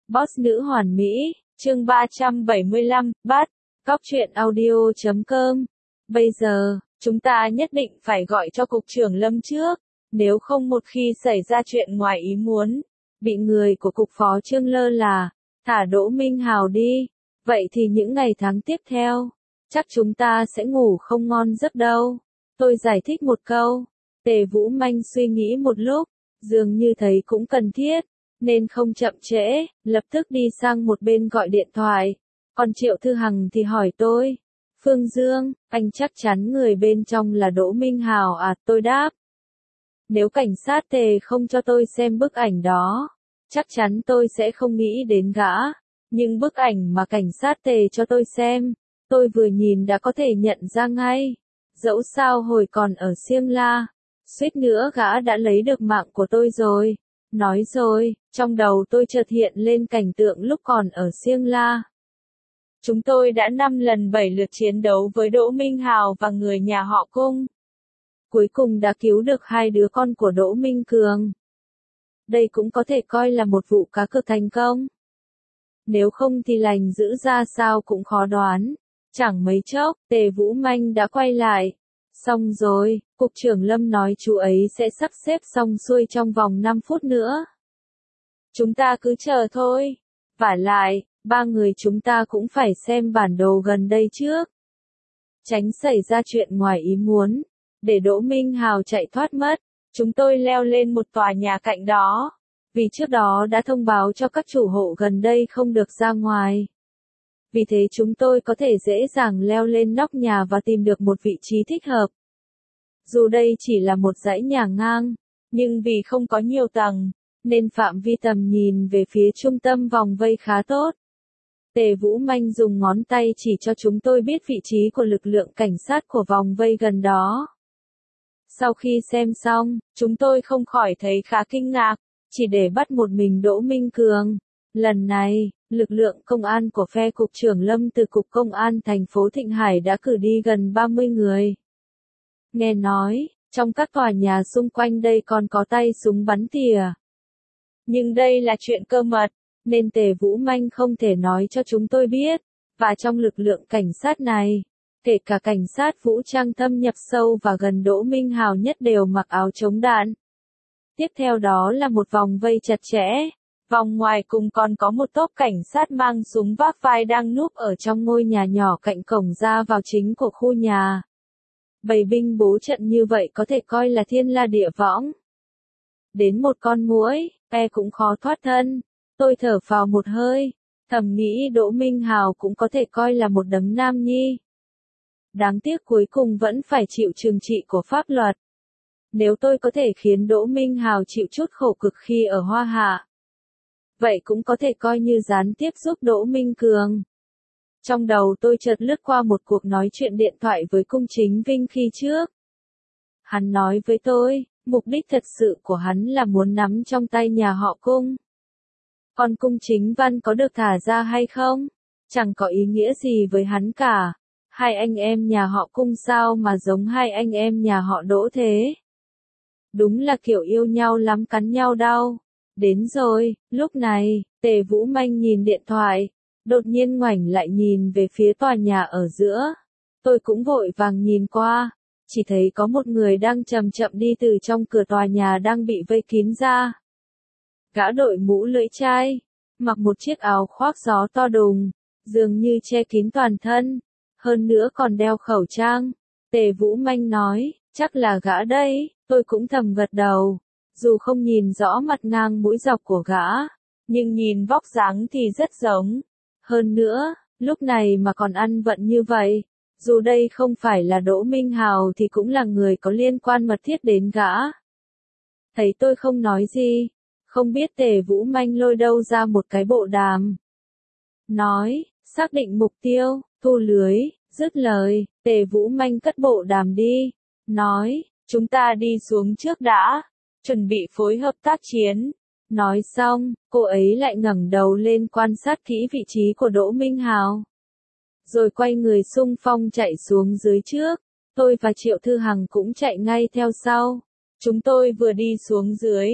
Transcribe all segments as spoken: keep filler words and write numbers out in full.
Boss nữ hoàn mỹ, chương ba trăm bảy mươi lăm, bắt, cóc truyện audio chấm com. Bây giờ, chúng ta nhất định phải gọi cho cục trưởng Lâm trước, nếu không một khi xảy ra chuyện ngoài ý muốn, bị người của cục phó Trương lơ là, thả Đỗ Minh Hào đi, vậy thì những ngày tháng tiếp theo, chắc chúng ta sẽ ngủ không ngon giấc đâu. Tôi giải thích một câu, Tề Vũ Manh suy nghĩ một lúc, dường như thấy cũng cần thiết, nên không chậm trễ, lập tức đi sang một bên gọi điện thoại. Còn Triệu Thư Hằng thì hỏi tôi, Phương Dương, anh chắc chắn người bên trong là Đỗ Minh Hào à? Tôi đáp, nếu cảnh sát Tề không cho tôi xem bức ảnh đó, chắc chắn tôi sẽ không nghĩ đến gã. Nhưng bức ảnh mà cảnh sát Tề cho tôi xem, tôi vừa nhìn đã có thể nhận ra ngay. Dẫu sao hồi còn ở Siêng La, suýt nữa gã đã lấy được mạng của tôi rồi. Nói rồi, trong đầu tôi chợt hiện lên cảnh tượng lúc còn ở Siêng La. Chúng tôi đã năm lần bảy lượt chiến đấu với Đỗ Minh Hào và người nhà họ Cung. Cuối cùng đã cứu được hai đứa con của Đỗ Minh Cường. Đây cũng có thể coi là một vụ cá cược thành công. Nếu không thì lành giữ ra sao cũng khó đoán. Chẳng mấy chốc, Tề Vũ Manh đã quay lại. Xong rồi, Cục trưởng Lâm nói chú ấy sẽ sắp xếp xong xuôi trong vòng năm phút nữa. Chúng ta cứ chờ thôi. Vả lại, ba người chúng ta cũng phải xem bản đồ gần đây trước. Tránh xảy ra chuyện ngoài ý muốn. Để Đỗ Minh Hào chạy thoát mất, chúng tôi leo lên một tòa nhà cạnh đó. Vì trước đó đã thông báo cho các chủ hộ gần đây không được ra ngoài. Vì thế chúng tôi có thể dễ dàng leo lên nóc nhà và tìm được một vị trí thích hợp. Dù đây chỉ là một dãy nhà ngang, nhưng vì không có nhiều tầng, nên phạm vi tầm nhìn về phía trung tâm vòng vây khá tốt. Tề Vũ Manh dùng ngón tay chỉ cho chúng tôi biết vị trí của lực lượng cảnh sát của vòng vây gần đó. Sau khi xem xong, chúng tôi không khỏi thấy khá kinh ngạc, chỉ để bắt một mình Đỗ Minh Cường. Lần này, lực lượng công an của phe Cục trưởng Lâm từ Cục Công an thành phố Thịnh Hải đã cử đi gần ba mươi người. Nghe nói, trong các tòa nhà xung quanh đây còn có tay súng bắn tỉa. Nhưng đây là chuyện cơ mật, nên Tề Vũ Manh không thể nói cho chúng tôi biết. Và trong lực lượng cảnh sát này, kể cả cảnh sát vũ trang thâm nhập sâu và gần Đỗ Minh Hào nhất đều mặc áo chống đạn. Tiếp theo đó là một vòng vây chặt chẽ. Vòng ngoài cùng còn có một tốp cảnh sát mang súng vác vai đang núp ở trong ngôi nhà nhỏ cạnh cổng ra vào chính của khu nhà. Bầy binh bố trận như vậy có thể coi là thiên la địa võng. Đến một con muỗi, e cũng khó thoát thân. Tôi thở phào một hơi, thầm nghĩ Đỗ Minh Hào cũng có thể coi là một đấng nam nhi. Đáng tiếc cuối cùng vẫn phải chịu trừng trị của pháp luật. Nếu tôi có thể khiến Đỗ Minh Hào chịu chút khổ cực khi ở Hoa Hạ, vậy cũng có thể coi như gián tiếp giúp Đỗ Minh Cường. Trong đầu tôi chợt lướt qua một cuộc nói chuyện điện thoại với Cung Chính Vinh khi trước. Hắn nói với tôi, mục đích thật sự của hắn là muốn nắm trong tay nhà họ Cung. Còn Cung Chính Văn có được thả ra hay không? Chẳng có ý nghĩa gì với hắn cả. Hai anh em nhà họ Cung sao mà giống hai anh em nhà họ Đỗ thế? Đúng là kiểu yêu nhau lắm cắn nhau đau. Đến rồi, lúc này, Tề Vũ Manh nhìn điện thoại, đột nhiên ngoảnh lại nhìn về phía tòa nhà ở giữa. Tôi cũng vội vàng nhìn qua, chỉ thấy có một người đang chậm chậm đi từ trong cửa tòa nhà đang bị vây kín ra. Gã đội mũ lưỡi chai, mặc một chiếc áo khoác gió to đùng, dường như che kín toàn thân, hơn nữa còn đeo khẩu trang. Tề Vũ Manh nói, chắc là gã đây, tôi cũng thầm gật đầu. Dù không nhìn rõ mặt ngang mũi dọc của gã, nhưng nhìn vóc dáng thì rất giống. Hơn nữa, lúc này mà còn ăn vận như vậy, dù đây không phải là Đỗ Minh Hào thì cũng là người có liên quan mật thiết đến gã. Thấy tôi không nói gì, không biết Tề Vũ Manh lôi đâu ra một cái bộ đàm. Nói, xác định mục tiêu, thu lưới, dứt lời, Tề Vũ Manh cất bộ đàm đi. Nói, chúng ta đi xuống trước đã. Chuẩn bị phối hợp tác chiến. Nói xong, cô ấy lại ngẩng đầu lên quan sát kỹ vị trí của Đỗ Minh Hào. Rồi quay người xung phong chạy xuống dưới trước. Tôi và Triệu Thư Hằng cũng chạy ngay theo sau. Chúng tôi vừa đi xuống dưới,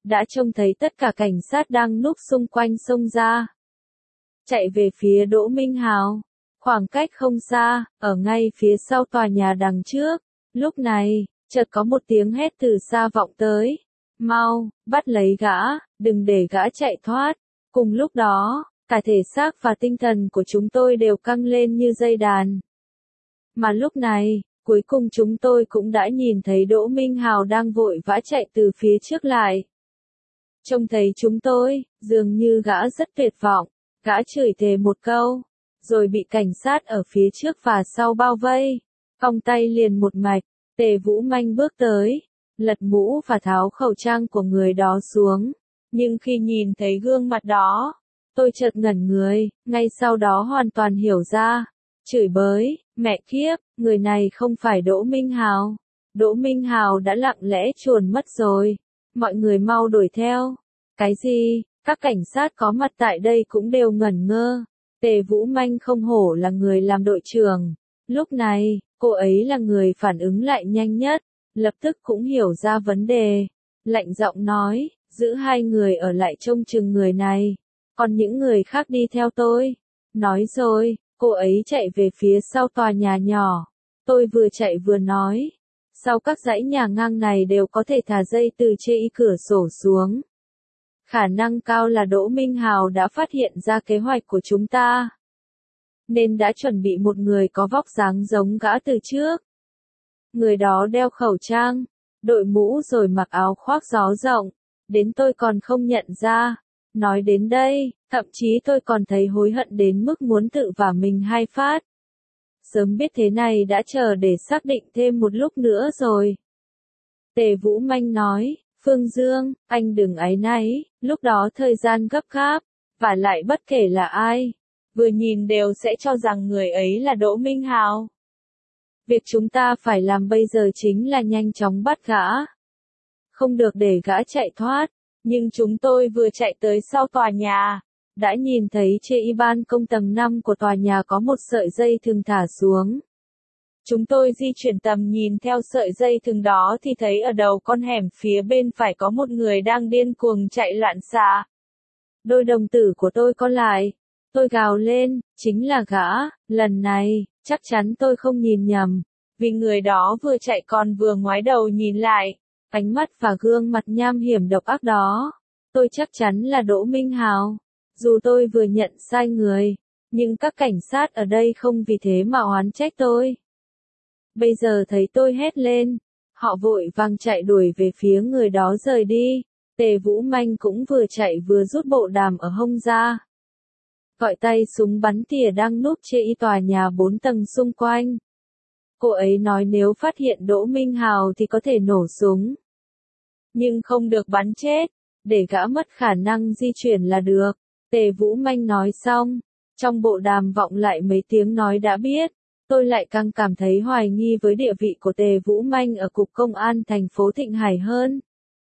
đã trông thấy tất cả cảnh sát đang núp xung quanh xông ra. Chạy về phía Đỗ Minh Hào. Khoảng cách không xa, ở ngay phía sau tòa nhà đằng trước. Lúc này, chợt có một tiếng hét từ xa vọng tới. Mau, bắt lấy gã, đừng để gã chạy thoát. Cùng lúc đó, cả thể xác và tinh thần của chúng tôi đều căng lên như dây đàn. Mà lúc này, cuối cùng chúng tôi cũng đã nhìn thấy Đỗ Minh Hào đang vội vã chạy từ phía trước lại. Trông thấy chúng tôi, dường như gã rất tuyệt vọng, gã chửi thề một câu, rồi bị cảnh sát ở phía trước và sau bao vây, cong tay liền một mạch. Tề Vũ Manh bước tới, lật mũ và tháo khẩu trang của người đó xuống, nhưng khi nhìn thấy gương mặt đó, tôi chợt ngẩn người, ngay sau đó hoàn toàn hiểu ra, chửi bới, mẹ kiếp, người này không phải Đỗ Minh Hào. Đỗ Minh Hào đã lặng lẽ chuồn mất rồi, mọi người mau đuổi theo. Cái gì? Các cảnh sát có mặt tại đây cũng đều ngẩn ngơ. Tề Vũ Manh không hổ là người làm đội trưởng. Lúc này, cô ấy là người phản ứng lại nhanh nhất, lập tức cũng hiểu ra vấn đề. Lạnh giọng nói, giữ hai người ở lại trông chừng người này, còn những người khác đi theo tôi. Nói rồi, cô ấy chạy về phía sau tòa nhà nhỏ. Tôi vừa chạy vừa nói, sau các dãy nhà ngang này đều có thể thả dây từ trên cửa sổ xuống. Khả năng cao là Đỗ Minh Hào đã phát hiện ra kế hoạch của chúng ta, nên đã chuẩn bị một người có vóc dáng giống gã từ trước. Người đó đeo khẩu trang, đội mũ rồi mặc áo khoác gió rộng, đến tôi còn không nhận ra. Nói đến đây, thậm chí tôi còn thấy hối hận đến mức muốn tự vả mình hai phát. Sớm biết thế này đã chờ để xác định thêm một lúc nữa rồi. Tề Vũ Manh nói, Phương Dương, anh đừng áy náy, lúc đó thời gian gấp gáp, và lại bất kể là ai, vừa nhìn đều sẽ cho rằng người ấy là Đỗ Minh Hào. Việc chúng ta phải làm bây giờ chính là nhanh chóng bắt gã. Không được để gã chạy thoát, nhưng chúng tôi vừa chạy tới sau tòa nhà, đã nhìn thấy trên ban công tầng năm của tòa nhà có một sợi dây thừng thả xuống. Chúng tôi di chuyển tầm nhìn theo sợi dây thừng đó thì thấy ở đầu con hẻm phía bên phải có một người đang điên cuồng chạy loạn xạ. Đôi đồng tử của tôi co lại. Tôi gào lên, chính là gã, lần này, chắc chắn tôi không nhìn nhầm, vì người đó vừa chạy còn vừa ngoái đầu nhìn lại, ánh mắt và gương mặt nham hiểm độc ác đó. Tôi chắc chắn là Đỗ Minh Hào. Dù tôi vừa nhận sai người, nhưng các cảnh sát ở đây không vì thế mà oán trách tôi. Bây giờ thấy tôi hét lên, họ vội vàng chạy đuổi về phía người đó rời đi. Tề Vũ Manh cũng vừa chạy vừa rút bộ đàm ở hông ra. Gọi tay súng bắn tỉa đang núp trên tòa nhà bốn tầng xung quanh. Cô ấy nói nếu phát hiện Đỗ Minh Hào thì có thể nổ súng. Nhưng không được bắn chết, để gã mất khả năng di chuyển là được. Tề Vũ Manh nói xong, trong bộ đàm vọng lại mấy tiếng nói đã biết. Tôi lại càng cảm thấy hoài nghi với địa vị của Tề Vũ Manh ở Cục Công an thành phố Thịnh Hải hơn.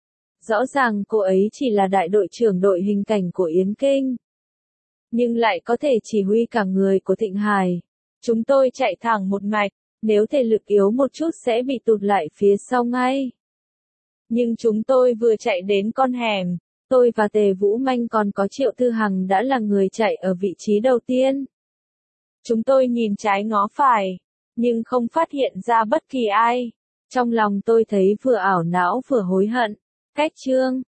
Rõ ràng cô ấy chỉ là đại đội trưởng đội hình cảnh của Yến Kinh, nhưng lại có thể chỉ huy cả người của Thịnh Hải. Chúng tôi chạy thẳng một mạch, nếu thể lực yếu một chút sẽ bị tụt lại phía sau ngay. Nhưng chúng tôi vừa chạy đến con hẻm, tôi và Tề Vũ Manh còn có Triệu Thư Hằng đã là người chạy ở vị trí đầu tiên. Chúng tôi nhìn trái ngó phải, nhưng không phát hiện ra bất kỳ ai. Trong lòng tôi thấy vừa ảo não vừa hối hận. Cách chương